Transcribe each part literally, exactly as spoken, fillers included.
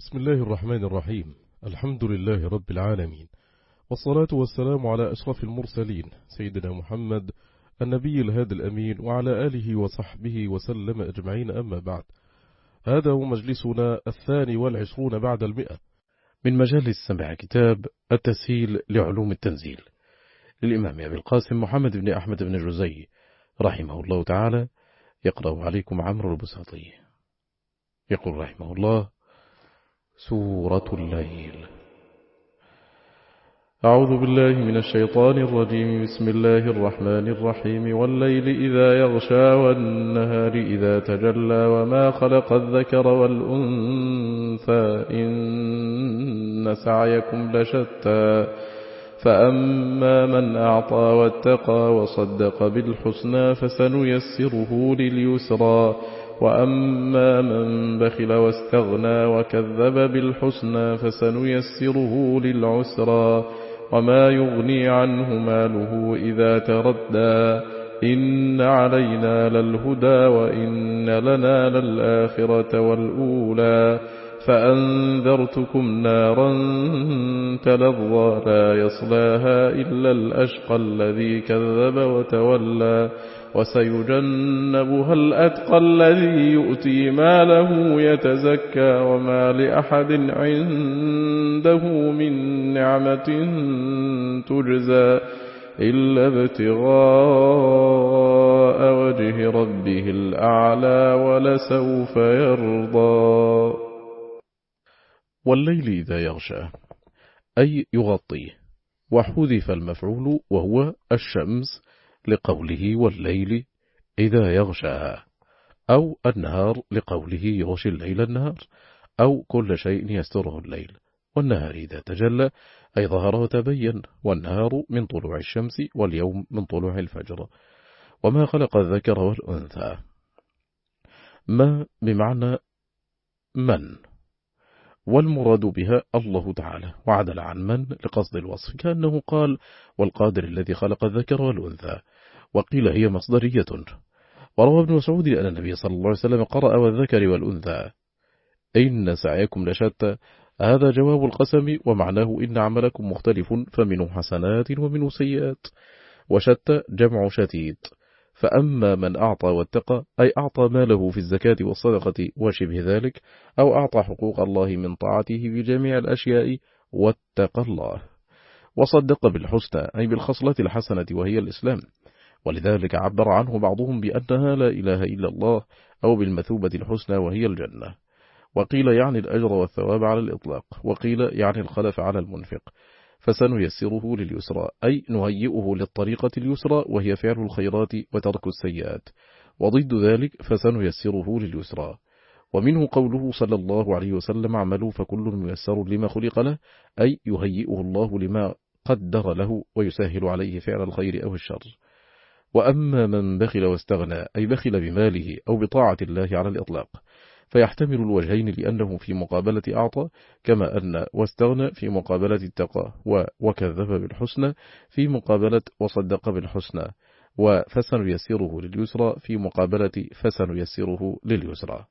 بسم الله الرحمن الرحيم. الحمد لله رب العالمين، والصلاة والسلام على أشرف المرسلين سيدنا محمد النبي الهادي الأمين وعلى آله وصحبه وسلم أجمعين، أما بعد. هذا هو مجلسنا الثاني والعشرون بعد المئة من مجالس سمع كتاب التسهيل لعلوم التنزيل للإمام أبي القاسم محمد بن أحمد بن الجزي رحمه الله تعالى. يقرأ عليكم عمرو البساطي. يقول رحمه الله: سورة الليل. أعوذ بالله من الشيطان الرجيم. بسم الله الرحمن الرحيم. والليل إذا يغشى والنهار إذا تجلى وما خلق الذكر والأنثى إن سعيكم لشتى فأما من أعطى واتقى وصدق بالحسنى فسنيسره لليسرى وأما من بخل واستغنى وكذب بالحسنى فسنيسره للعسرى وما يغني عنه ماله إذا تردى إن علينا للهدى وإن لنا للآخرة والأولى فأنذرتكم نارا تلظى لا يصلاها إلا الأشقى الذي كذب وتولى وسيجنبها الأتقى الذي يؤتي ماله يتزكى وما لأحد عنده من نعمة تجزى إلا ابتغاء وجه ربه الأعلى ولسوف يرضى. والليل إذا يغشى أي يغطيه، وحذف المفعول وهو الشمس لقوله والليل إذا يغشاها، أو النهار لقوله يغشي الليل النهار، أو كل شيء يستره الليل. والنهار إذا تجلى أي ظهر وتبين، والنهار من طلوع الشمس واليوم من طلوع الفجر. وما خلق الذكر والأنثى، ما بمعنى من، والمراد بها الله تعالى، وعدل عن من لقصد الوصف، كأنه قال والقادر الذي خلق الذكر والأنثى، وقيل هي مصدرية. وروى ابن مسعود أن النبي صلى الله عليه وسلم قرأ والذكر والأنثى إن سعيكم لشتى. هذا جواب القسم، ومعناه إن عملكم مختلف، فمنه حسنات ومنه سيئات، وشتى جمع شتيت. فأما من أعطى واتقى أي أعطى ماله في الزكاة والصدقة وشبه ذلك، أو أعطى حقوق الله من طاعته بجميع الأشياء واتقى الله. وصدق بالحسنى أي بالخصلة الحسنة وهي الإسلام، ولذلك عبر عنه بعضهم بأنها لا إله إلا الله، أو بالمثوبة الحسنى وهي الجنة. وقيل يعني الأجر والثواب على الإطلاق، وقيل يعني الخلف على المنفق. فسنيسره لليسرى أي نهيئه للطريقة اليسرى، وهي فعل الخيرات وترك السيئات، وضد ذلك فسنيسره لليسرى. ومنه قوله صلى الله عليه وسلم اعملوا فكل ميسر لما خلق له، أي يهيئه الله لما قدر له ويسهل عليه فعل الخير أو الشر. وأما من بخل واستغنى أي بخل بماله أو بطاعة الله على الإطلاق، فيحتمل الوجهين لأنه في مقابلة أعطى، كما أن واستغنى في مقابلة اتقى، وكذب بالحسنى في مقابلة وصدق بالحسنى، وفسنيسره لليسرى في مقابلة فسنيسره لليسرى.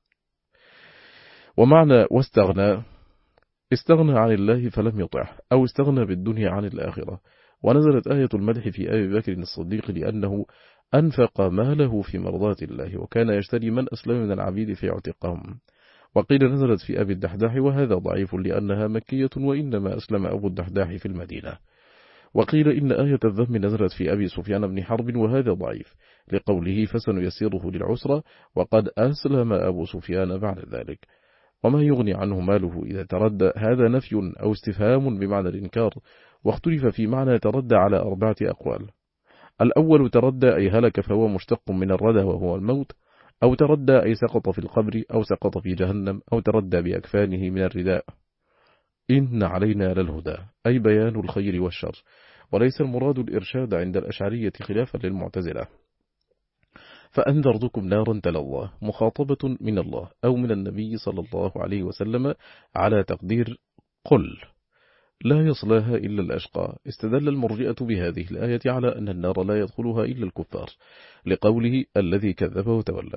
ومعنى واستغنى استغنى عن الله فلم يطعه، أو استغنى بالدنيا عن الآخرة. ونزلت آية المدح في أبي بكر الصديق لأنه أنفق ماله في مرضات الله، وكان يشتري من أسلم من العبيد في اعتقهم. وقيل نزلت في أبي الدحداح، وهذا ضعيف لأنها مكية، وإنما أسلم أبو الدحداح في المدينة. وقيل إن آية الذم نزلت في أبي سفيان بن حرب، وهذا ضعيف لقوله فسنيسره للعسرى، وقد أسلم أبو سفيان بعد ذلك. وما يغني عنه ماله إذا تردى، هذا نفي أو استفهام بمعنى الإنكار، واختلف في معنى تردى على أربعة أقوال. الأول تردى أي هلك، فهو مشتق من الردى وهو الموت، أو تردى أي سقط في القبر، أو سقط في جهنم، أو تردى بأكفانه من الرداء. إن علينا للهدى أي بيان الخير والشر، وليس المراد الإرشاد عند الأشعرية خلافا للمعتزلة. فأنذرتكم نارا تلظى مخاطبة من الله أو من النبي صلى الله عليه وسلم على تقدير قل لا يصلاها إلا الأشقى. استدل المرجئة بهذه الآية على أن النار لا يدخلها إلا الكفار، لقوله الذي كذب وتولى.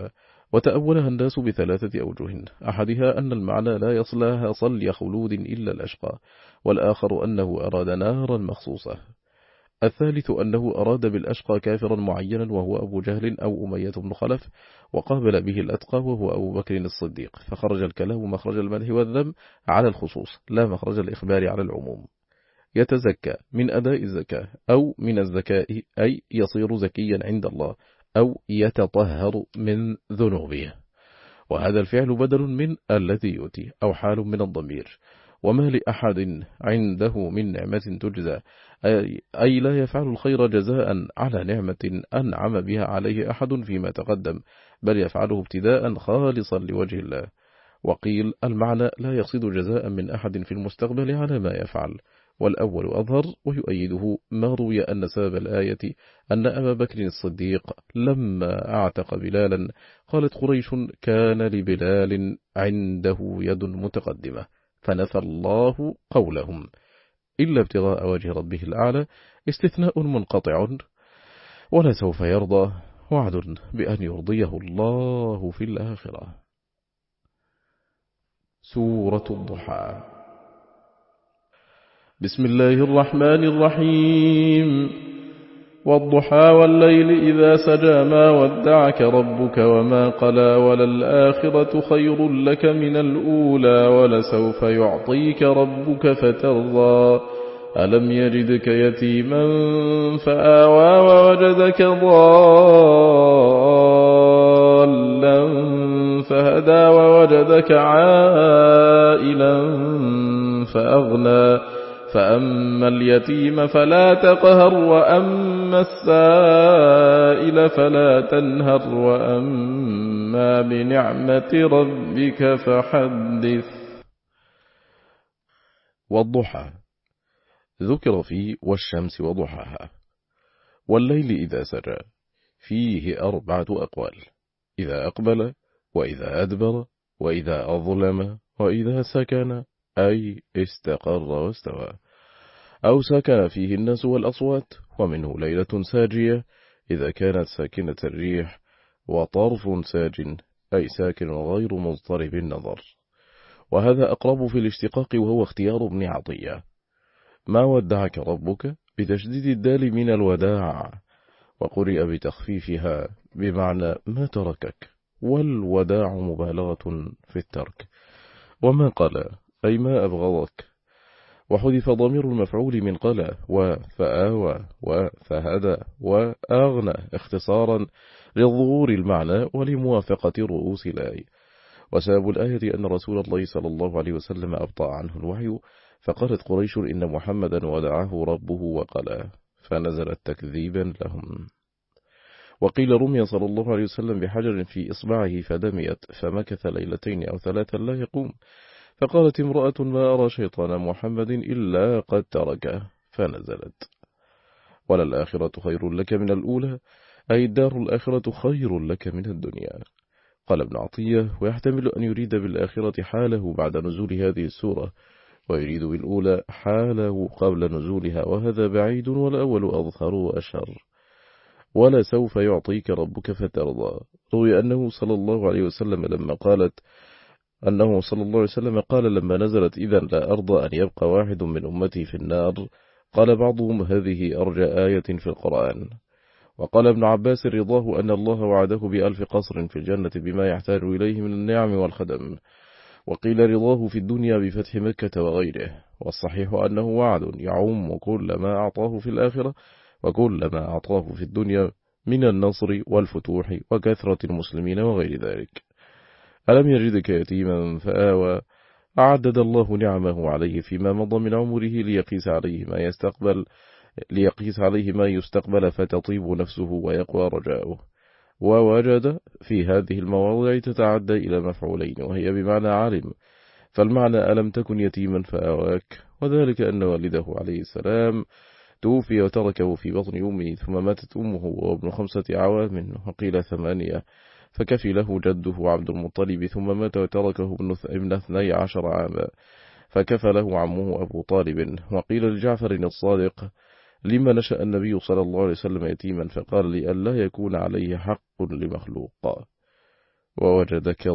وتأولها الناس بثلاثة أوجه، أحدها أن المعنى لا يصلها صلي خلود إلا الأشقى، والآخر أنه أراد نارا مخصوصة، الثالث أنه أراد بالأشقى كافرا معينا وهو أبو جهل أو أمية بن خلف، وقابل به الأتقى وهو أبو بكر الصديق، فخرج الكلام مخرج المدح والذم على الخصوص لا مخرج الإخبار على العموم. يتزكى من أداء الزكاة أو من الزكاة أي يصير زكيا عند الله أو يتطهر من ذنوبه، وهذا الفعل بدل من الذي يؤتي أو حال من الضمير. وما لأحد عنده من نعمة تجزى أي لا يفعل الخير جزاء على نعمة أنعم بها عليه أحد فيما تقدم، بل يفعله ابتداء خالصا لوجه الله. وقيل المعنى لا يقصد جزاء من أحد في المستقبل على ما يفعل، والأول أظهر، ويؤيده ما روي أن سبب الآية أن أبا بكر الصديق لما أعتق بلالا قالت قريش كان لبلال عنده يد متقدمة، فنفى الله قولهم إلا ابتغاء وجه ربه الأعلى، استثناء منقطع، ولا سوف يرضى وعد بأن يرضيه الله في الآخرة. سورة الضحى. بسم الله الرحمن الرحيم. والضحى والليل إذا سجى ما ودعك ربك وما قلى، وللآخرة خير لك من الأولى ولسوف يعطيك ربك فترضى. ألم يجدك يتيما فآوى ووجدك ضالا فهدى ووجدك عائلا فأغنى، فأما اليتيم فلا تقهر وأما السائل فلا تنهر وأما بنعمة ربك فحدث. والضحى ذكر فيه والشمس وضحاها، والليل إذا سجى فيه أربعة أقوال: إذا أقبل، وإذا أدبر، وإذا أظلم، وإذا سكن أي استقر واستوى، أو سكن فيه الناس والأصوات. ومنه ليلة ساجية إذا كانت ساكنة الريح، وطرف ساج أي ساكن غير مضطرب النظر، وهذا أقرب في الاشتقاق وهو اختيار ابن عطية. ما ودعك ربك بتشديد الدال من الوداع، وقرئ بتخفيفها بمعنى ما تركك، والوداع مبالغة في الترك. وما قال أي ما أبغضك، وحذف ضمير المفعول من قال وفآوى وفهدى وأغنى اختصارا للظهور المعنى ولموافقة رؤوس الآية. وسبب الآية أن رسول الله صلى الله عليه وسلم أبطأ عنه الوحي، فقالت قريش إن محمدا ودعه ربه وقلاه، فنزلت تكذيبا لهم. وقيل رمي صلى الله عليه وسلم بحجر في إصبعه فدميت، فمكث ليلتين أو ثلاثا لا يقوم، فقالت امرأة ما أرى شيطان محمد إلا قد تركه، فنزلت. وللآخرة خير لك من الأولى أي الدار الآخرة خير لك من الدنيا. قال ابن عطية ويحتمل أن يريد بالآخرة حاله بعد نزول هذه السورة، ويريد بالأولى حاله قبل نزولها، وهذا بعيد والأول أظهر وأشهر. ولا سوف يعطيك ربك فترضى. روي أنه صلى الله عليه وسلم لما قالت أنه صلى الله عليه وسلم قال لما نزلت إذن لا أرضى أن يبقى واحد من أمتي في النار، قال بعضهم هذه أرجى آية في القرآن. وقال ابن عباس رضاه أن الله وعده بألف قصر في الجنة بما يحتاج إليه من النعم والخدم. وقيل رضاه في الدنيا بفتح مكة وغيره، والصحيح أنه وعد يعم كل ما أعطاه في الآخرة وكل ما أعطاه في الدنيا من النصر والفتوح وكثرة المسلمين وغير ذلك. ألم يجدك يتيما فآوى، أعدد الله نعمه عليه فيما مضى من عمره ليقيس عليه ما يستقبل ليقيس عليه ما يستقبل فتطيب نفسه ويقوى رجاؤه. ووجد في هذه المواضع تتعدى إلى مفعولين، وهي بمعنى علم، فالمعنى ألم تكن يتيما فآواك، وذلك أن والده عليه السلام توفي وتركه في بطن أمه، ثم ماتت أمه وابن خمسة عوام وقيل ثمانية، فكفي له جده عبد المطلب، ثم مات وتركه ابن اثني عشر عاما، فكفى له عمه أبو طالب. وقيل لجعفر الصادق لما نشأ النبي صلى الله عليه وسلم يتيما، فقال لألا يكون عليه حق لمخلوق. ووجدك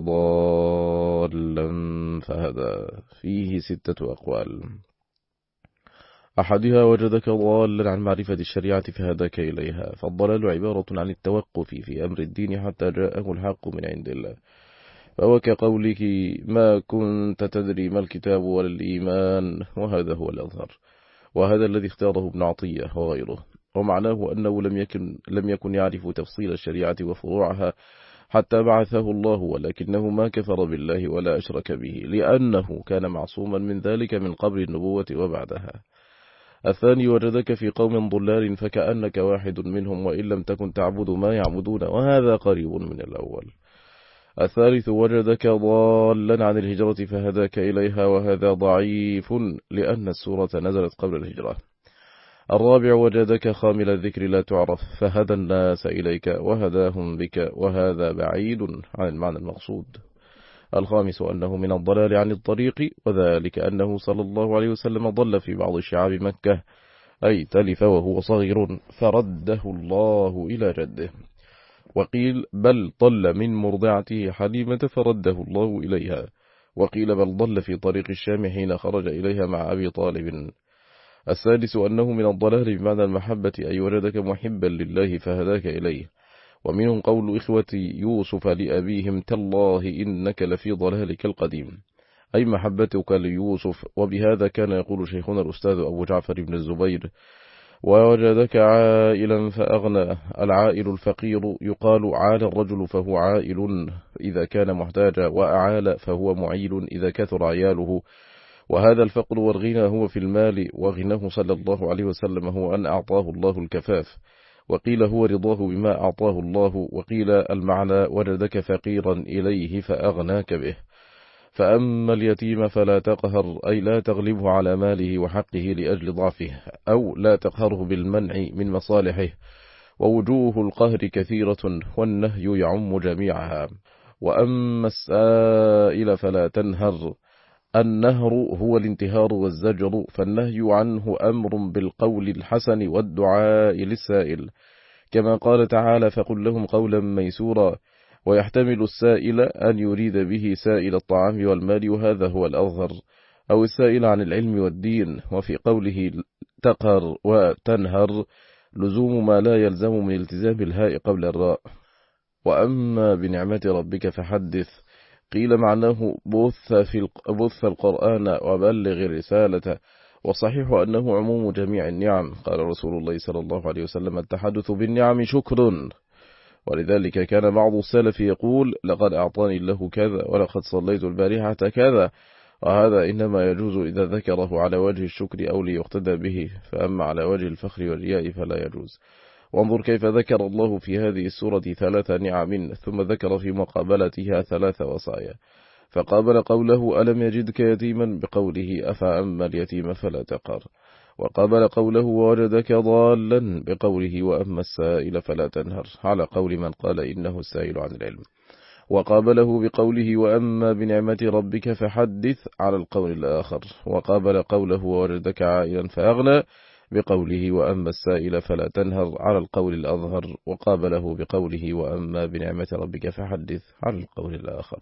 ضالا فهدى. فيه ستة أقوال. أحدها وجدك ضالا عن معرفة الشريعة فهداك إليها، فالضلال عبارة عن التوقف في أمر الدين حتى جاءه الحق من عند الله، فهو كقولك ما كنت تدري ما الكتاب ولا الإيمان، وهذا هو الأظهر، وهذا الذي اختاره ابن عطية وغيره. ومعناه أنه لم يكن, لم يكن يعرف تفصيل الشريعة وفروعها حتى بعثه الله، ولكنه ما كفر بالله ولا أشرك به، لأنه كان معصوما من ذلك من قبل النبوة وبعدها. الثاني وجدك في قوم ضلال فكأنك واحد منهم وإن لم تكن تعبد ما يعبدون، وهذا قريب من الأول. الثالث وجدك ضالا عن الهجرة فهداك إليها، وهذا ضعيف لأن السورة نزلت قبل الهجرة. الرابع وجدك خامل الذكر لا تعرف فهدى الناس إليك وهداهم بك، وهذا بعيد عن المعنى المقصود. الخامس أنه من الضلال عن الطريق، وذلك أنه صلى الله عليه وسلم ضل في بعض شعاب مكة، أي تلف وهو صغير فرده الله إلى جده. وقيل بل ضل من مرضعته حليمة فرده الله إليها، وقيل بل ضل في طريق الشام حين خرج إليها مع أبي طالب. السادس أنه من الضلال بمعنى المحبة، أي وجدك محبا لله فهداك إليه، ومنهم قول إخوة يوسف لأبيهم تالله إنك لفي ضلالك القديم، أي محبتك ليوسف. وبهذا كان يقول شيخنا الأستاذ أبو جعفر بن الزبير ووجدك عائلا فأغنى. العائل الفقير يقال عال الرجل فهو عائل إذا كان محتاجا، وأعال فهو معيل إذا كثر عياله. وهذا الفقر والغنى هو في المال، وغناه صلى الله عليه وسلم هو أن أعطاه الله الكفاف، وقيل هو رضاه بما أعطاه الله، وقيل المعنى وجدك فقيرا إليه فأغناك به. فأما اليتيم فلا تقهر، أي لا تغلبه على ماله وحقه لأجل ضعفه، أو لا تقهره بالمنع من مصالحه، ووجوه القهر كثيرة والنهي يعم جميعها. وأما السائل فلا تنهر، النهر هو الانتهار والزجر، فالنهي عنه أمر بالقول الحسن والدعاء للسائل، كما قال تعالى فقل لهم قولا ميسورا. ويحتمل السائل أن يريد به سائل الطعام والمال، وهذا هو الأظهر، أو السائل عن العلم والدين. وفي قوله تقهر وتنهر لزوم ما لا يلزم من التزام الهاء قبل الراء. وأما بنعمة ربك فحدث، قيل معناه بث, في بث القرآن وبلغ الرسالة، وصحيح أنه عموم جميع النعم. قال رسول الله صلى الله عليه وسلم التحدث بالنعم شكر، ولذلك كان بعض السلف يقول لقد أعطاني الله كذا ولقد صليت البارحة كذا، وهذا إنما يجوز إذا ذكره على وجه الشكر أو ليقتدى به، فأما على وجه الفخر والرياء فلا يجوز. وانظر كيف ذكر الله في هذه السورة ثلاث نعم ثم ذكر في مقابلتها ثلاث وصايا، فقابل قوله ألم يجدك يتيما بقوله أفأما اليتيم فلا تقهر، وقابل قوله ووجدك ضالا بقوله وأما السائل فلا تنهر على قول من قال إنه السائل عن العلم، وقابله بقوله وأما بنعمة ربك فحدث على القول الآخر، وقابل قوله ووجدك عائلا فأغنى بقوله وأما السائل فلا تنهر على القول الأظهر، وقابله بقوله وأما بنعمة ربك فحدث على القول الآخر.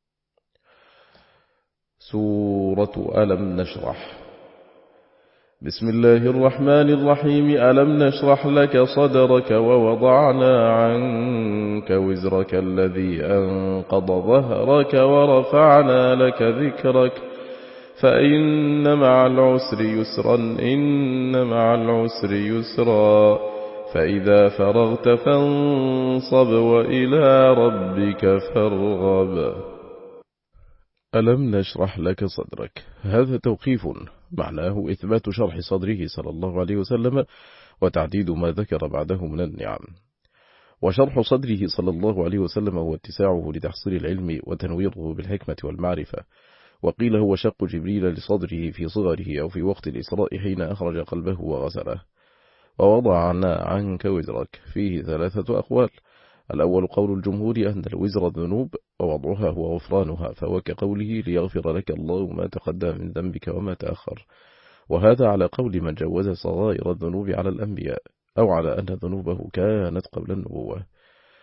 سورة ألم نشرح. بسم الله الرحمن الرحيم. ألم نشرح لك صدرك ووضعنا عنك وزرك الذي أنقض ظهرك ورفعنا لك ذكرك فإن مع العسر يسرا إن مع العسر يسرا فإذا فرغت فانصب وإلى ربك فارغب. ألم نشرح لك صدرك، هذا توقيف معناه إثبات شرح صدره صلى الله عليه وسلم وتعديد ما ذكر بعده من النعم. وشرح صدره صلى الله عليه وسلم هو اتساعه لتحصيل العلم وتنويره بالحكمة والمعرفة، وقيل هو شق جبريل لصدره في صغره أو في وقت الإسراء حين أخرج قلبه وغسله. ووضعنا عنك وزرك فيه ثلاثة أقوال. الأول قول الجمهور أن الوزر الذنوب ووضعها هو غفرانها، فهو كقوله ليغفر لك الله ما تقدم من ذنبك وما تأخر، وهذا على قول من جوز صغائر الذنوب على الأنبياء، أو على أن ذنوبه كانت قبل النبوة.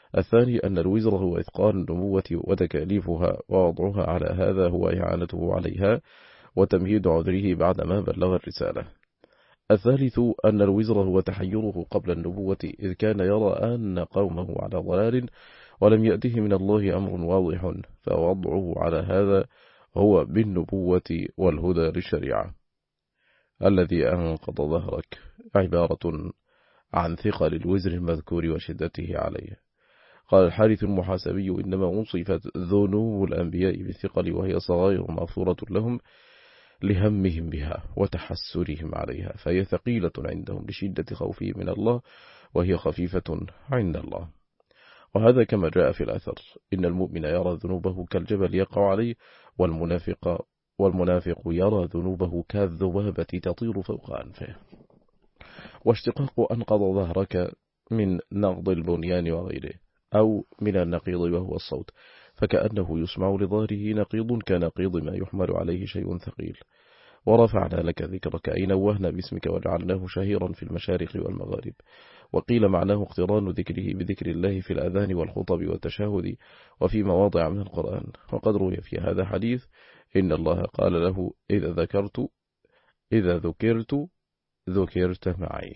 الثاني أن الوزر هو إثقال النبوة وتكاليفها، ووضعها على هذا هو إعانته عليها وتمهيد عذره بعدما بلغ الرسالة. الثالث أن الوزر هو تحيره قبل النبوة، إذ كان يرى أن قومه على ضلال ولم يأته من الله أمر واضح، فوضعه على هذا هو بالنبوة والهدى للشريعة. الذي أنقض ظهرك عبارة عن ثقل الوزر المذكور وشدته عليه. قال الحارث المحاسبي: إنما وصفت ذنوب الأنبياء بالثقل، وهي صغائر مغفورة لهم لهمهم بها وتحسرهم عليها، فهي ثقيلة عندهم لشدة خوفهم من الله، وهي خفيفة عند الله. وهذا كما جاء في الأثر: إن المؤمن يرى ذنوبه كالجبل يقع عليه، والمنافق, والمنافق يرى ذنوبه كالذبابة تطير فوق أنفه. واشتقاق أنقض ظهرك من نقض البنيان وغيره، أو من النقيض وهو الصوت، فكأنه يسمع لظهره نقيض كنقيض ما يحمل عليه شيء ثقيل. ورفعنا لك ذكرك أي نوهنا باسمك وجعلناه شهيرا في المشارق والمغارب. وقيل معناه اقتران ذكره بذكر الله في الأذان والخطب والتشهد وفي مواضع من القرآن. وقد روي في هذا حديث: إن الله قال له: إذا ذكرت إذا ذكرت ذكرت معي.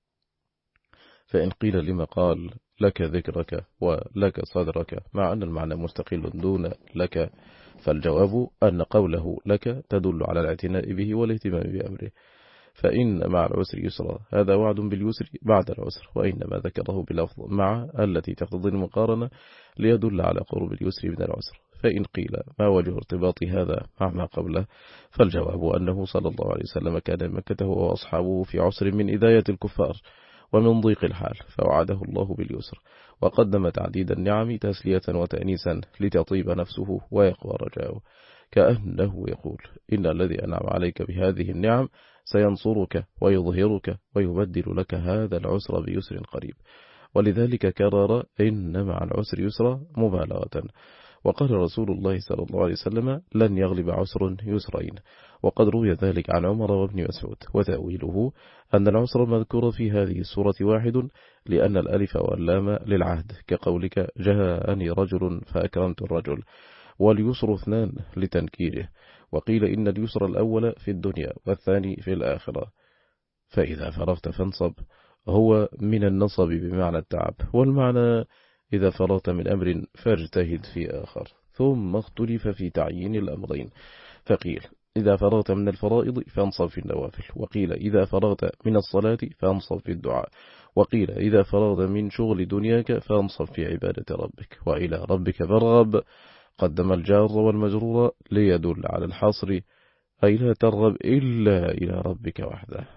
فإن قيل لما قال لك ذكرك ولك صدرك مع أن المعنى مستقل دون لك، فالجواب أن قوله لك تدل على الاعتناء به والاهتمام بأمره، فإن مع العسر يسرا، هذا وعد باليسر بعد العسر. وإنما ذكره بلفظ مع التي تقتضي المقارنة ليدل على قرب اليسر من العسر. فإن قيل ما وجه ارتباط هذا مع ما قبله، فالجواب أنه صلى الله عليه وسلم كان مكته وأصحابه في عسر من إذاية الكفار ومن ضيق الحال، فوعده الله باليسر، وقدم تعديد النعم تسلية وتأنيسا لتطيب نفسه ويقوى رجاؤه، كأنه يقول: إن الذي أنعم عليك بهذه النعم سينصرك ويظهرك ويبدل لك هذا العسر بيسر قريب. ولذلك كرر إن مع العسر يسرا مبالغة. وقال رسول الله صلى الله عليه وسلم: لن يغلب عسر يسرين. وقد روي ذلك عن عمر وابن مسعود. وتأويله أن العسر المذكور في هذه السورة واحد، لأن الألف واللام للعهد، كقولك: جاءني رجل فأكرمت الرجل. واليسر اثنان لتنكيره. وقيل إن اليسر الأول في الدنيا والثاني في الآخرة. فإذا فرغت فانصب هو من النصب بمعنى التعب، والمعنى إذا فرغت من أمر فاجتهد في آخر. ثم اختلف في تعيين الأمرين، فقيل: إذا فرغت من الفرائض فانصب في النوافل. وقيل: إذا فرغت من الصلاة فانصب في الدعاء. وقيل: إذا فرغت من شغل دنياك فانصب في عبادة ربك. وإلى ربك فارغب قدم الجار والمجرور ليدل على الحصر، أي لا ترغب إلا إلى ربك وحده.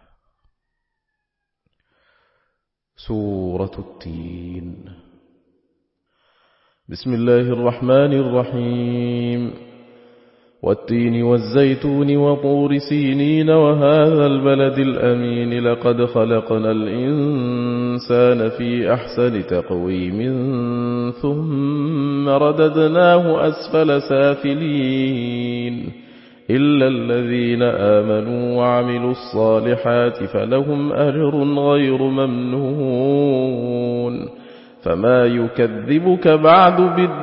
سورة التين. بسم الله الرحمن الرحيم. والتين والزيتون وطور سينين وهذا البلد الأمين، لقد خلقنا الإنسان في أحسن تقويم ثم رددناه أسفل سافلين، إلا الذين آمنوا وعملوا الصالحات فلهم أجر غير ممنون. فما يكذبك بعد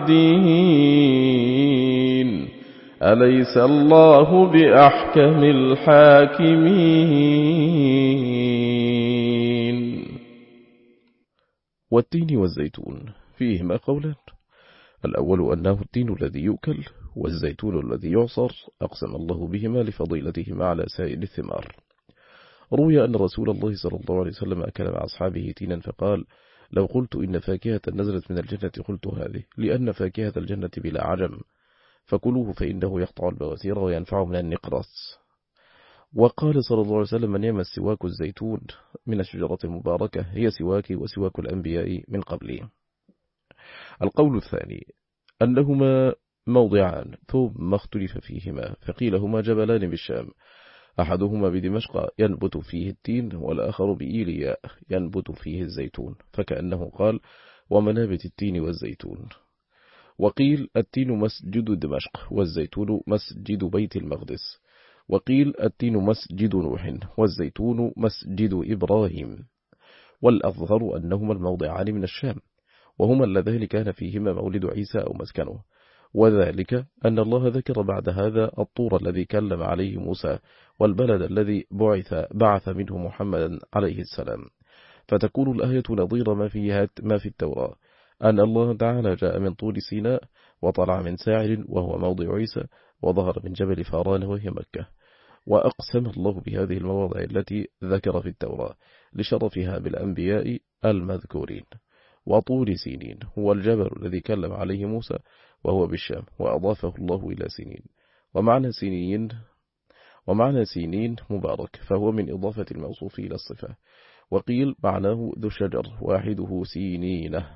بالدين، أليس الله بأحكم الحاكمين. والتين والزيتون فيهما قولان: الأول أنه التين الذي يؤكل، والزيتون الذي يعصر، أقسم الله بهما لفضيلتهما على سائر الثمار. روي أن رسول الله صلى الله عليه وسلم أكل مع أصحابه تينا فقال: لو قلت إن فاكهة نزلت من الجنة قلت هذه، لأن فاكهة الجنة بلا عجم، فكلوه فإنه يقطع البواسير وينفع من النقرس. وقال صلى الله عليه وسلم: من يم السواك الزيتون من الشجرة المباركة، هي سواكي وسواك الأنبياء من قبلي. القول الثاني أنهما موضعان ثم اختلف فيهما، فقيل هما جبلان بالشام، أحدهما بدمشق ينبت فيه التين، والآخر بإيلياء ينبت فيه الزيتون، فكأنه قال: ومنابت التين والزيتون. وقيل التين مسجد دمشق، والزيتون مسجد بيت المقدس. وقيل التين مسجد نوح، والزيتون مسجد إبراهيم. والأظهر أنهما الموضعان من الشام. وهما اللذان كان فيهما مولد عيسى أو مسكنه، وذلك أن الله ذكر بعد هذا الطور الذي كلم عليه موسى، والبلد الذي بعث, بعث منه محمدا عليه السلام. فتكون الآية نظير ما فيها ما في التوراة، أن الله تعالى جاء من طور سيناء، وطلع من ساعر وهو موضع عيسى، وظهر من جبل فاران وهي مكة. وأقسم الله بهذه المواضع التي ذكر في التوراة لشرفها بالأنبياء المذكورين. وطور سينين هو الجبل الذي كلم عليه موسى، وهو بالشام، وأضافه الله إلى سينين. ومعنى سينين ومعنى سينين مبارك، فهو من إضافة الموصوف إلى الصفة. وقيل معناه ذو شجر واحده سينينه،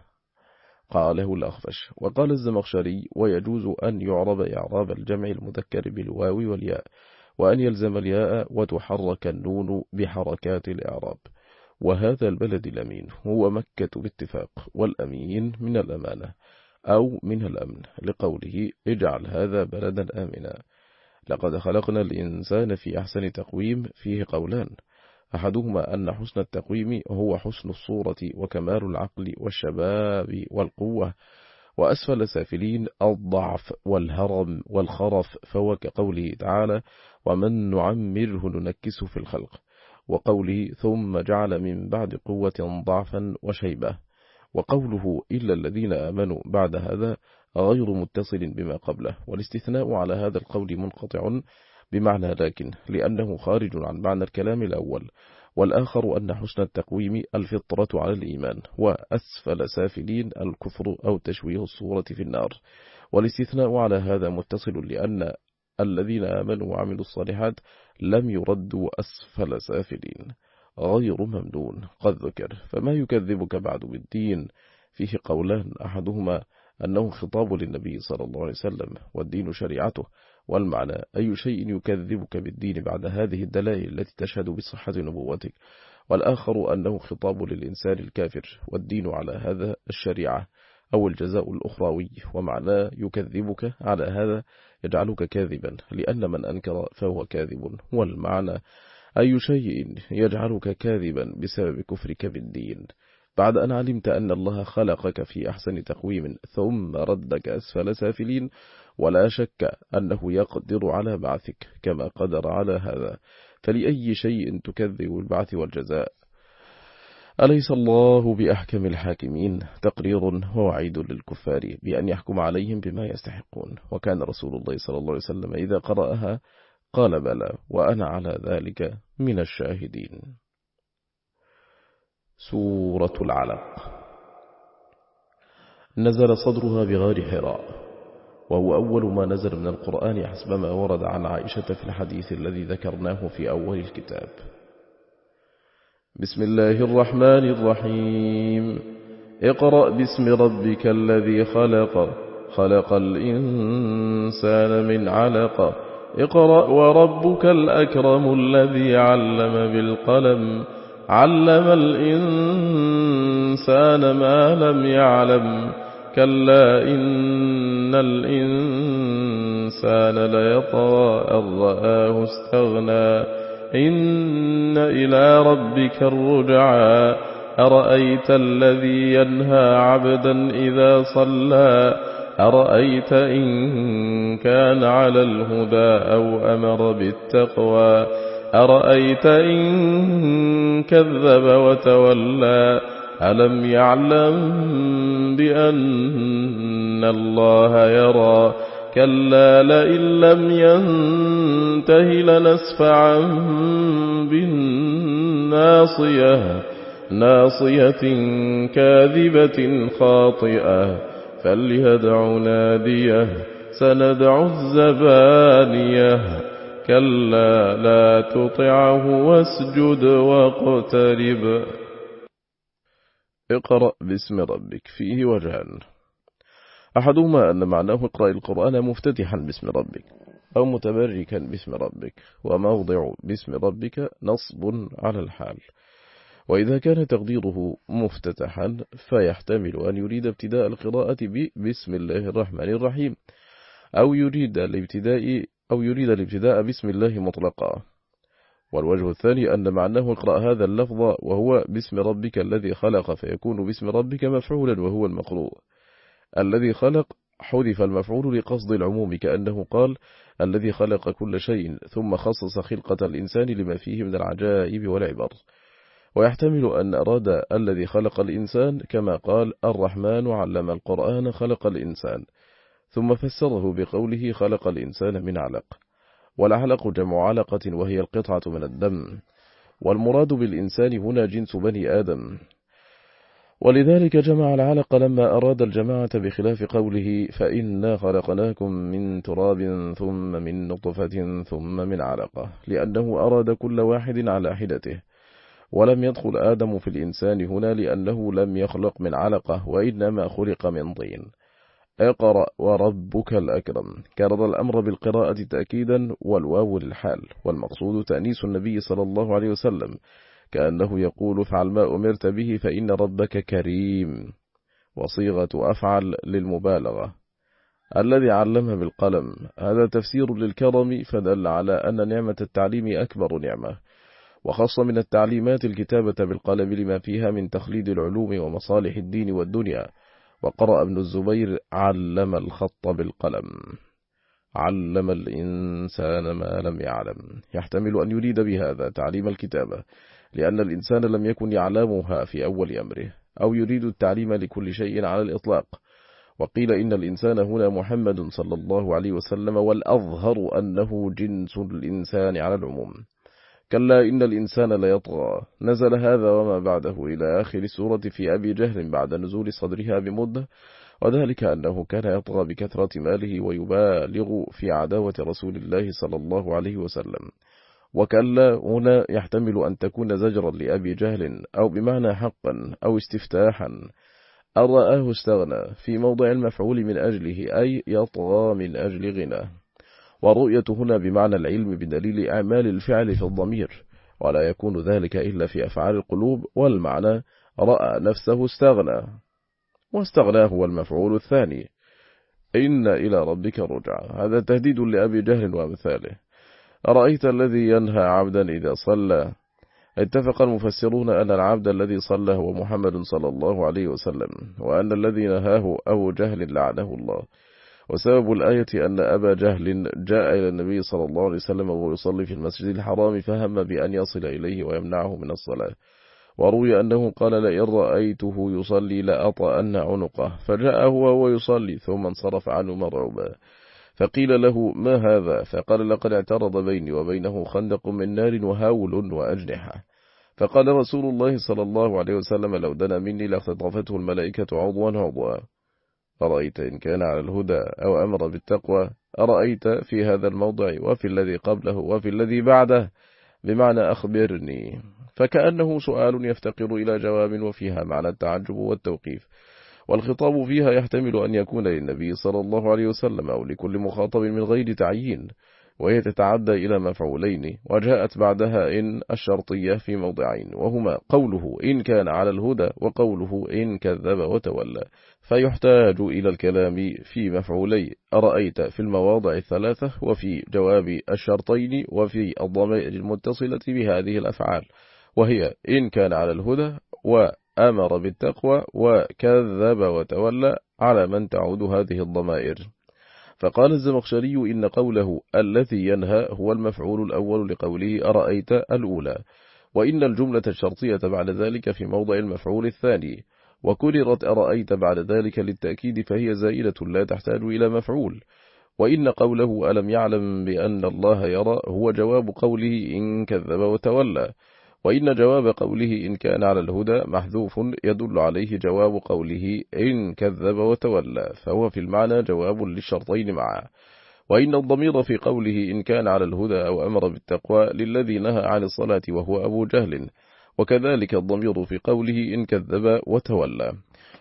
قاله الأخفش. وقال الزمخشري: ويجوز أن يعرب إعراب الجمع المذكر بالواو والياء، وأن يلزم الياء وتحرك النون بحركات الإعراب. وهذا البلد الأمين هو مكة باتفاق، والأمين من الأمانة أو من الأمن، لقوله: اجعل هذا بلدا آمنا. لقد خلقنا الإنسان في أحسن تقويم، فيه قولان: أحدهما أن حسن التقويم هو حسن الصورة وكمال العقل والشباب والقوة، وأسفل سافلين الضعف والهرم والخرف، فهو كقوله تعالى: ومن نعمره ننكسه في الخلق، وقوله: ثم جعل من بعد قوة ضعفا وشيبة. وقوله: إلا الذين آمنوا بعد هذا غير متصل بما قبله، والاستثناء على هذا القول منقطع بمعنى لكن، لأنه خارج عن معنى الكلام الأول. والآخر أن حسن التقويم الفطرة على الإيمان، وأسفل سافلين الكفر أو تشويه الصورة في النار. والاستثناء على هذا متصل، لأن الذين آمنوا وعملوا الصالحات لم يردوا أسفل سافلين، غير ممنون قد ذكر. فما يكذبك بعد بالدين؟ فيه قولان: أحدهما أنه خطاب للنبي صلى الله عليه وسلم، والدين شريعته، والمعنى: أي شيء يكذبك بالدين بعد هذه الدلائل التي تشهد بصحة نبوتك. والآخر أنه خطاب للإنسان الكافر، والدين على هذا الشريعة أو الجزاء الأخروي، ومعناه يكذبك على هذا يجعلك كاذبا، لأن من أنكر فهو كاذب. والمعنى: أي شيء يجعلك كاذبا بسبب كفرك بالدين، بعد أن علمت أن الله خلقك في أحسن تقويم ثم ردك أسفل سافلين. ولا شك أنه يقدر على بعثك كما قدر على هذا، فلأي شيء تكذب البعث والجزاء؟ أليس الله بأحكم الحاكمين؟ تقرير ووعيد للكفار بأن يحكم عليهم بما يستحقون. وكان رسول الله صلى الله عليه وسلم إذا قرأها قال: بلى، وأنا على ذلك من الشاهدين. سورة العلق نزل صدرها بغار حراء، وهو أول ما نزل من القرآن حسب ما ورد عن عائشة في الحديث الذي ذكرناه في أول الكتاب. بسم الله الرحمن الرحيم. اقرأ باسم ربك الذي خلق، خلق الإنسان من علق. اقرأ وربك الأكرم الذي علم بالقلم، علم الإنسان ما لم يعلم. كلا إن الإنسان ليطغى أن رآه استغنى، إن إلى ربك الرجعى. أرأيت الذي ينهى عبدا إذا صلى، أرأيت إن كان على الهدى أو أمر بالتقوى، أرأيت إن كذب وتولى. ألم يعلم بأن الله يرى، كلا لئن لم ينته لنسفعا بالناصية، ناصية كاذبة خاطئة، فليدع ناديه سندع الزبانية. كلا لا تطعه واسجد واقترب. اقرأ باسم ربك فيه وجهان: أحدهما أن معناه اقرأ القرآن مفتتحا باسم ربك أو متبركا باسم ربك، وموضع باسم ربك نصب على الحال. وإذا كان تقديره مفتتحا فيحتمل أن يريد ابتداء القراءة بسم الله الرحمن الرحيم، أو يريد الابتداء أو يريد الابتداء بسم الله مطلقا. والوجه الثاني أن معناه اقرأ هذا اللفظ وهو باسم ربك الذي خلق، فيكون باسم ربك مفعولا وهو المقروء. الذي خلق حذف المفعول لقصد العموم، كأنه قال الذي خلق كل شيء، ثم خصص خلقة الإنسان لما فيه من العجائب والعبر. ويحتمل أن أراد الذي خلق الإنسان كما قال الرحمن علم القرآن خلق الإنسان، ثم فسره بقوله خلق الإنسان من علق. والعلق جمع علقة وهي القطعة من الدم، والمراد بالإنسان هنا جنس بني آدم، ولذلك جمع العلق لما أراد الجماعة، بخلاف قوله فإنا خلقناكم من تراب ثم من نطفة ثم من علقة، لأنه أراد كل واحد على حدته. ولم يدخل آدم في الإنسان هنا لأنه لم يخلق من علقة، وإنما خلق من طين. اقرأ وربك الأكرم، كرر الأمر بالقراءة تأكيدا، والواو للحال، والمقصود تأنيس النبي صلى الله عليه وسلم، كأنه يقول افعل ما أمرت به فإن ربك كريم، وصيغة أفعل للمبالغة. الذي علم بالقلم، هذا تفسير للكرم، فدل على أن نعمة التعليم أكبر نعمة، وخص من التعليمات الكتابة بالقلم لما فيها من تخليد العلوم ومصالح الدين والدنيا. وقرأ ابن الزبير علم الخط بالقلم، علم الإنسان ما لم يعلم، يحتمل أن يريد بهذا تعليم الكتابة، لأن الإنسان لم يكن يعلمها في أول أمره، أو يريد التعليم لكل شيء على الإطلاق. وقيل إن الإنسان هنا محمد صلى الله عليه وسلم، والأظهر أنه جنس الإنسان على العموم. كلا إن الإنسان ليطغى، نزل هذا وما بعده إلى آخر السورة في أبي جهل بعد نزول صدرها بمدة، وذلك أنه كان يطغى بكثرة ماله ويبالغ في عداوة رسول الله صلى الله عليه وسلم. وكلا هنا يحتمل أن تكون زجرا لأبي جهل، أو بمعنى حقا أو استفتاحا. أرآه استغنى في موضع المفعول من أجله، أي يطغى من أجل غناه. والرؤية هنا بمعنى العلم بدليل أعمال الفعل في الضمير، ولا يكون ذلك إلا في أفعال القلوب، والمعنى رأى نفسه استغنى، واستغناه هو المفعول الثاني. إن إلى ربك رجع، هذا تهديد لأبي جهل وأمثاله. أرأيت الذي ينهى عبدا إذا صلى، اتفق المفسرون أن العبد الذي صلى هو محمد صلى الله عليه وسلم، وأن الذي نهاه أبو جهل لعنه الله. وسبب الآية أن أبا جهل جاء إلى النبي صلى الله عليه وسلم وهو يصلي في المسجد الحرام، فهم بأن يصل إليه ويمنعه من الصلاة. وروي أنه قال لئن رأيته يصلي لأطأن عنقه، فجاء هو وهو يصلي ثم انصرف عنه مرعوبا، فقيل له ما هذا؟ فقال لقد اعترض بيني وبينه خندق من نار وهاول وأجنحة. فقال رسول الله صلى الله عليه وسلم لو دنا مني لاختطفته الملائكة عضوا عضوا. أرأيت إن كان على الهدى أو أمر بالتقوى. أرأيت في هذا الموضع وفي الذي قبله وفي الذي بعده بمعنى أخبرني، فكأنه سؤال يفتقر إلى جواب، وفيها معنى التعجب والتوقيف. والخطاب فيها يحتمل أن يكون للنبي صلى الله عليه وسلم أو لكل مخاطب من غير تعيين، وهي تتعدى إلى مفعولين. وجاءت بعدها إن الشرطية في موضعين، وهما قوله إن كان على الهدى وقوله إن كذب وتولى، فيحتاج إلى الكلام في مفعولي أرأيت في المواضع الثلاثة، وفي جواب الشرطين، وفي الضمائر المتصلة بهذه الأفعال، وهي إن كان على الهدى وأمر بالتقوى وكذب وتولى، على من تعود هذه الضمائر. فقال الزمخشري إن قوله الذي ينهى هو المفعول الأول لقوله أرأيت الأولى، وإن الجملة الشرطية بعد ذلك في موضع المفعول الثاني، وكررت أرأيت بعد ذلك للتأكيد، فهي زائلة لا تحتاج إلى مفعول. وإن قوله ألم يعلم بأن الله يرى هو جواب قوله إن كذب وتولى، وإن جواب قوله إن كان على الهدى محذوف يدل عليه جواب قوله إن كذب وتولى، فهو في المعنى جواب للشرطين معا. وإن الضمير في قوله إن كان على الهدى أو أمر بالتقوى للذي نهى عن الصلاة وهو أبو جهل، وكذلك الضمير في قوله إن كذب وتولى.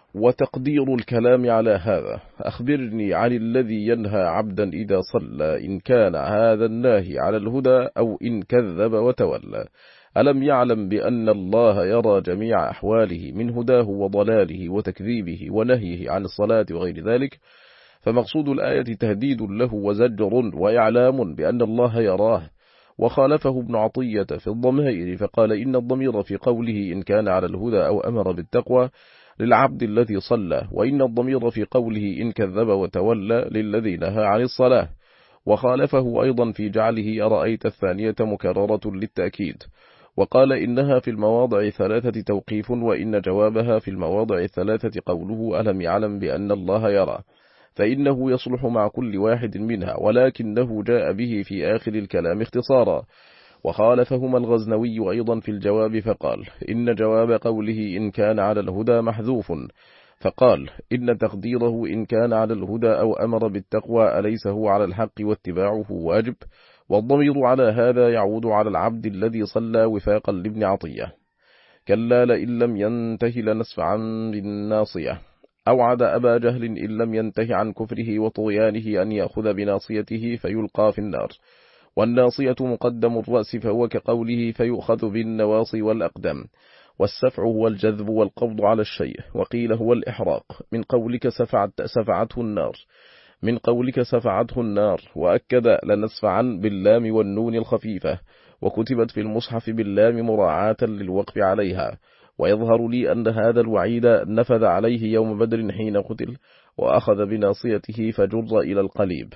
وتقدير الكلام على هذا أخبرني عن الذي ينهى عبدا إذا صلى، إن كان هذا الناهي على الهدى أو إن كذب وتولى. ألم يعلم بأن الله يرى جميع أحواله من هداه وضلاله وتكذيبه ونهيه عن الصلاة وغير ذلك؟ فمقصود الآية تهديد له وزجر وإعلام بأن الله يراه، وخالفه ابن عطية في الضمائر فقال إن الضمير في قوله إن كان على الهدى أو أمر بالتقوى للعبد الذي صلى، وإن الضمير في قوله إن كذب وتولى للذي نهى عن الصلاة. وخالفه أيضا في جعله أرأيت الثانية مكررة للتأكيد، وقال إنها في المواضع ثلاثة توقيف، وإن جوابها في المواضع الثلاثة قوله ألم يعلم بأن الله يرى، فإنه يصلح مع كل واحد منها، ولكنه جاء به في آخر الكلام اختصارا. وخالفهما الغزنوي أيضا في الجواب فقال إن جواب قوله إن كان على الهدى محذوف، فقال إن تقديره إن كان على الهدى أو أمر بالتقوى أليس هو على الحق واتباعه واجب، والضمير على هذا يعود على العبد الذي صلى وفاقا لابن عطية. كلا لئن لم ينته لنسفعا بالناصية. أوعد أبا جهل إن لم ينته عن كفره وطغيانه أن يأخذ بناصيته فيلقى في النار، والناصية مقدم الرأس فهو كقوله فيؤخذ بالنواصي والأقدام. والسفع هو الجذب والقبض على الشيء، وقيل هو الإحراق من قولك سفعت سفعته النار من قولك سفعته النار. وأكد لنسفعا باللام والنون الخفيفة، وكتبت في المصحف باللام مراعاة للوقف عليها. ويظهر لي أن هذا الوعيد نفذ عليه يوم بدر حين قتل، وأخذ بناصيته فجر إلى القليب.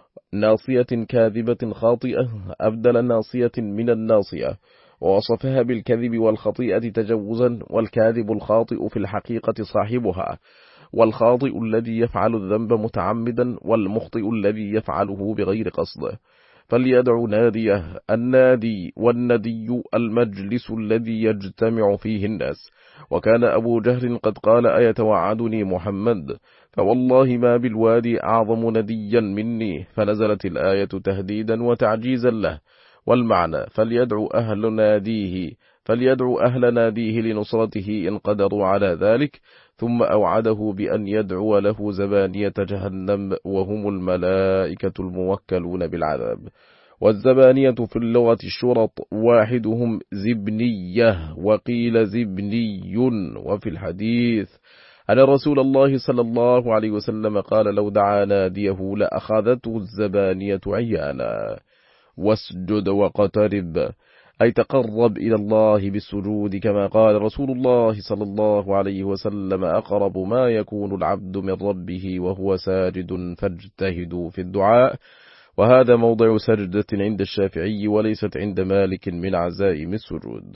ناصية كاذبة خاطئة أبدل ناصية من الناصية، ووصفها بالكذب والخطيئة تجوزا، والكاذب الخاطئ في الحقيقة صاحبها، والخاطئ الذي يفعل الذنب متعمدا، والمخطئ الذي يفعله بغير قصده. فليدع ناديه النادي، والندي المجلس الذي يجتمع فيه الناس. وكان أبو جهل قد قال أيتوعدني محمد، فوالله ما بالوادي أعظم نديا مني، فنزلت الآية تهديدا وتعجيزا له. والمعنى فليدعو أهل ناديه فليدعو أهل ناديه لنصرته إن قدروا على ذلك، ثم أوعده بأن يدعو له زبانية جهنم وهم الملائكة الموكلون بالعذاب. والزبانية في اللغة الشرط، واحدهم زبنية وقيل زبني. وفي الحديث أن رسول الله صلى الله عليه وسلم قال لو دعا ناديه لأخذته الزبانية عيانا. واسجد وقترب، أي تقرب إلى الله بالسجود، كما قال رسول الله صلى الله عليه وسلم أقرب ما يكون العبد من ربه وهو ساجد فاجتهدوا في الدعاء. وهذا موضع سجدة عند الشافعي وليست عند مالك من عزائم السجود.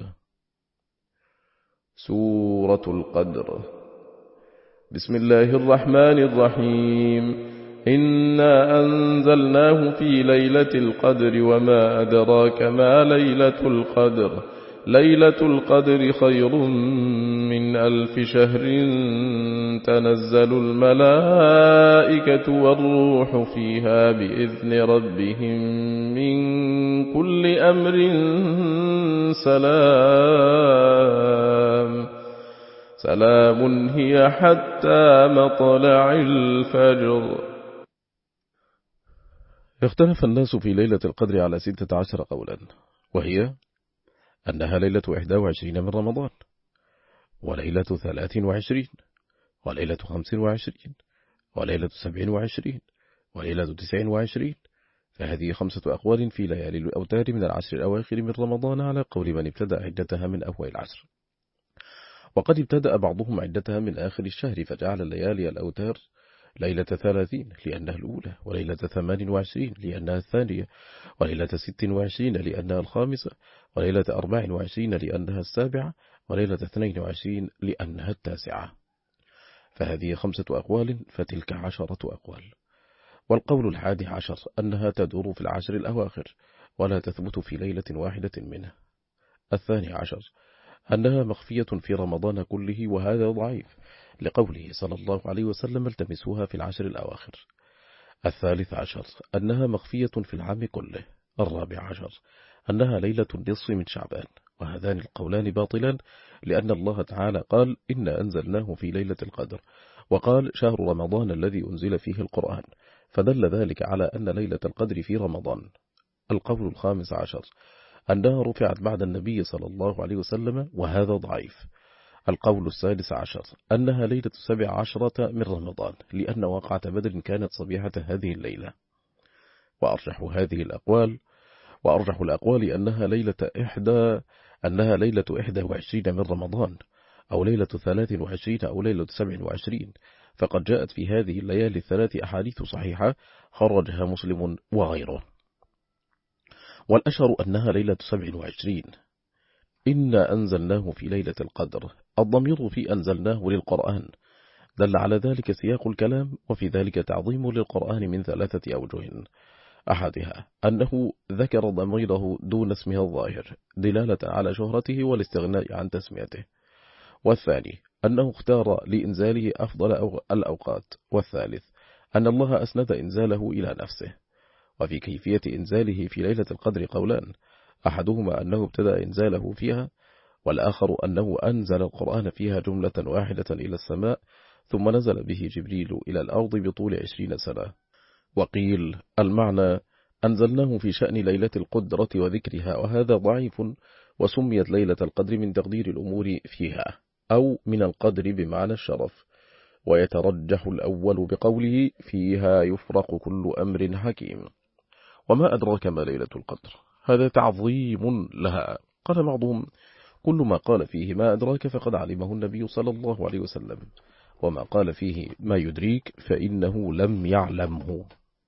سورة القدر. بسم الله الرحمن الرحيم. إنا أنزلناه في ليلة القدر وما أدراك ما ليلة القدر. ليلة القدر خير من ألف شهر. تنزل الملائكة والروح فيها بإذن ربهم من كل أمر سلام سلام هي حتى مطلع الفجر. اختلف الناس في ليلة القدر على ستة عشر قولا، وهي أنها ليلة إحدى وعشرين من رمضان، وليلة ثلاث وعشرين، وليلة خمس وعشرين، وليلة سبع وعشرين، وليلة تسع وعشرين. فهذه خمسة أقوال في ليالي الأوتار من العشر الأواخر من رمضان على قول من ابتدأ عدتها من أول العشر. وقد ابتدأ بعضهم عدتها من آخر الشهر فجعل الليالي الأوتار ليلة ثلاثين لأنها الأولى، وليلة ثمان وعشرين لأنها الثانية، وليلة ست وعشرين لأنها الخامسة، وليلة أربع وعشرين لأنها السابعة، وليلة اثنين وعشرين لأنها التاسعة. فهذه خمسة أقوال، فتلك عشرة أقوال. والقول الحادي عشر أنها تدور في العشر الأواخر ولا تثبت في ليلة واحدة منه. الثاني عشر أنها مخفية في رمضان كله، وهذا ضعيف لقوله صلى الله عليه وسلم التمسوها في العشر الأواخر. الثالث عشر أنها مخفية في العام كله. الرابع عشر أنها ليلة النصف من شعبان، وهذان القولان باطلان، لأن الله تعالى قال إنا أنزلناه في ليلة القدر، وقال شهر رمضان الذي أنزل فيه القرآن، فدل ذلك على أن ليلة القدر في رمضان. القول الخامس عشر أنها رفعت بعد النبي صلى الله عليه وسلم، وهذا ضعيف. القول السادس عشر أنها ليلة سبع عشرة من رمضان، لأن وقعة بدر كانت صبيحة هذه الليلة. وأرجح هذه الأقوال وأرجح الأقوال أنها ليلة إحدى أنها ليلة إحدى وعشرين من رمضان، أو ليلة ثلاث وعشرين، أو ليلة سبع وعشرين، فقد جاءت في هذه الليالي الثلاث أحاديث صحيحة خرجها مسلم وغيره. والأشهر أنها ليلة سبع وعشرين. إنا أنزلناه في ليلة القدر، الضمير في أنزلناه للقرآن، دل على ذلك سياق الكلام، وفي ذلك تعظيم للقرآن من ثلاثة أوجه. أحدها أنه ذكر ضميره دون اسمه الظاهر دلالة على شهرته والاستغناء عن تسميته، والثاني أنه اختار لإنزاله أفضل الأوقات، والثالث أن الله أسند إنزاله إلى نفسه. وفي كيفية إنزاله في ليلة القدر قولان، أحدهما أنه ابتدأ إنزاله فيها، والآخر أنه أنزل القرآن فيها جملة واحدة إلى السماء، ثم نزل به جبريل إلى الأرض بطول عشرين سنة. وقيل المعنى أنزلناه في شأن ليلة القدرة وذكرها، وهذا ضعيف، وسميت ليلة القدر من تقدير الأمور فيها، أو من القدر بمعنى الشرف. ويترجح الأول بقوله فيها يفرق كل أمر حكيم. وما أدراك ما ليلة القدر، هذا تعظيم لها. قال بعضهم كل ما قال فيه ما أدراك فقد علمه النبي صلى الله عليه وسلم، وما قال فيه ما يدريك فإنه لم يعلمه.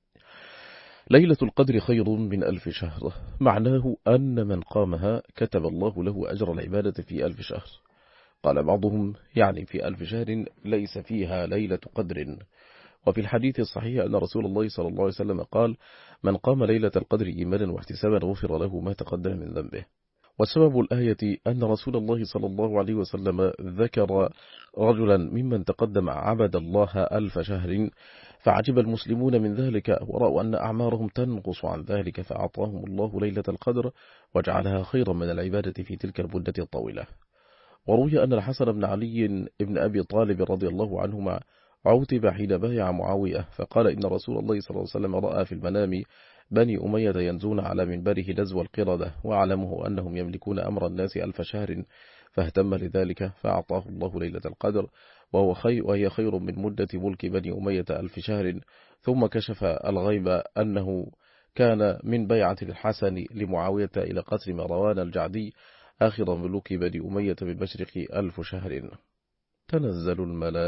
ليلة القدر خير من ألف شهر، معناه أن من قامها كتب الله له أجر العبادة في ألف شهر. قال بعضهم يعني في ألف شهر ليس فيها ليلة قدر. وفي الحديث الصحيح أن رسول الله صلى الله عليه وسلم قال من قام ليلة القدر إيمانا واحتسابا غفر له ما تقدم من ذنبه. وسبب الآية أن رسول الله صلى الله عليه وسلم ذكر رجلا ممن تقدم عبد الله ألف شهر، فعجب المسلمون من ذلك، ورأوا أن أعمارهم تنقص عن ذلك، فأعطاهم الله ليلة القدر وجعلها خيرا من العبادة في تلك المدة الطويلة. وروي أن الحسن بن علي بن أبي طالب رضي الله عنهما عوتب حين بايع معاوية، فقال إن رسول الله صلى الله عليه وسلم رأى في المنام بني أمية ينزون على منبره نزو القردة، وعلمه أنهم يملكون أمر الناس ألف شهر، فاهتم لذلك فأعطاه الله ليلة القدر، وهو خير وهي خير من مدة ملك بني أمية ألف شهر. ثم كشف الغيب أنه كان من بيعة الحسن لمعاوية إلى قتل مروان الجعدي آخر ملوك بني أمية بالمشرق ألف شهر. تنزل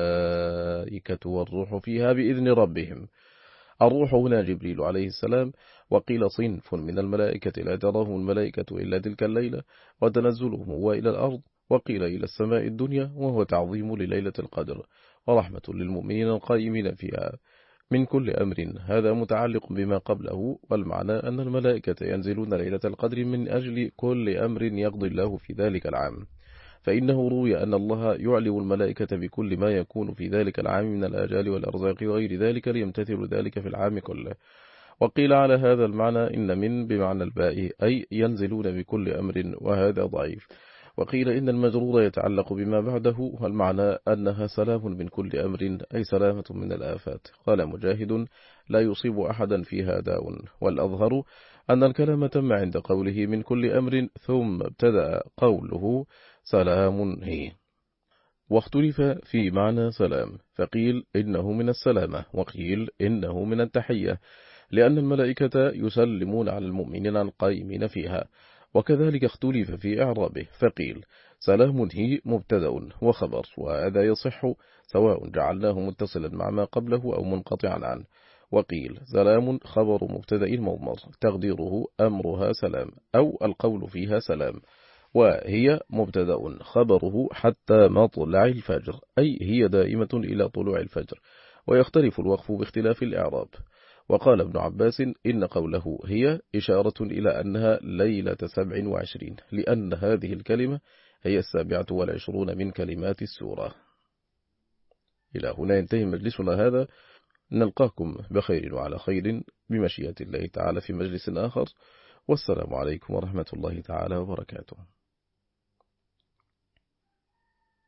الملائكة والروح فيها بإذن ربهم. الروح هنا جبريل عليه السلام، وقيل صنف من الملائكة لا تراهم الملائكة إلا تلك الليلة، وتنزلهم هو إلى الأرض، وقيل إلى السماء الدنيا، وهو تعظيم لليلة القدر ورحمة للمؤمنين القائمين فيها من كل أمر. هذا متعلق بما قبله، والمعنى أن الملائكة ينزلون ليلة القدر من أجل كل أمر يقضي الله في ذلك العام، فإنه روي أن الله يعلم الملائكة بكل ما يكون في ذلك العام من الآجال والأرزاق وغير ذلك ليمتثل ذلك في العام كله. وقيل على هذا المعنى إن من بمعنى الباء أي ينزلون بكل أمر، وهذا ضعيف. وقيل إن المجرور يتعلق بما بعده، والمعنى أنها سلام من كل أمر أي سلامة من الآفات. قال مجاهد لا يصيب أحدا فيها داء. والأظهر أن الكلام تم عند قوله من كل أمر، ثم ابتدأ قوله سلام هي. واختلف في معنى سلام، فقيل إنه من السلامة، وقيل إنه من التحية، لأن الملائكة يسلمون على المؤمنين القائمين فيها. وكذلك اختلف في إعرابه، فقيل سلام هي مبتدأ وخبر، وهذا يصح سواء جعلناه متصلا مع ما قبله أو منقطعا عنه. وقيل سلام خبر مبتدأ مضمر تقديره أمرها سلام، أو القول فيها سلام، وهي مبتدأ خبره حتى مطلع الفجر، أي هي دائمة إلى طلوع الفجر. ويختلف الوقف باختلاف الإعراب. وقال ابن عباس إن قوله هي إشارة إلى أنها ليلة سبع وعشرين، لأن هذه الكلمة هي السابعة والعشرون من كلمات السورة. إلى هنا ينتهي مجلسنا هذا، نلقاكم بخير وعلى خير بمشيئة الله تعالى في مجلس آخر، والسلام عليكم ورحمة الله تعالى وبركاته.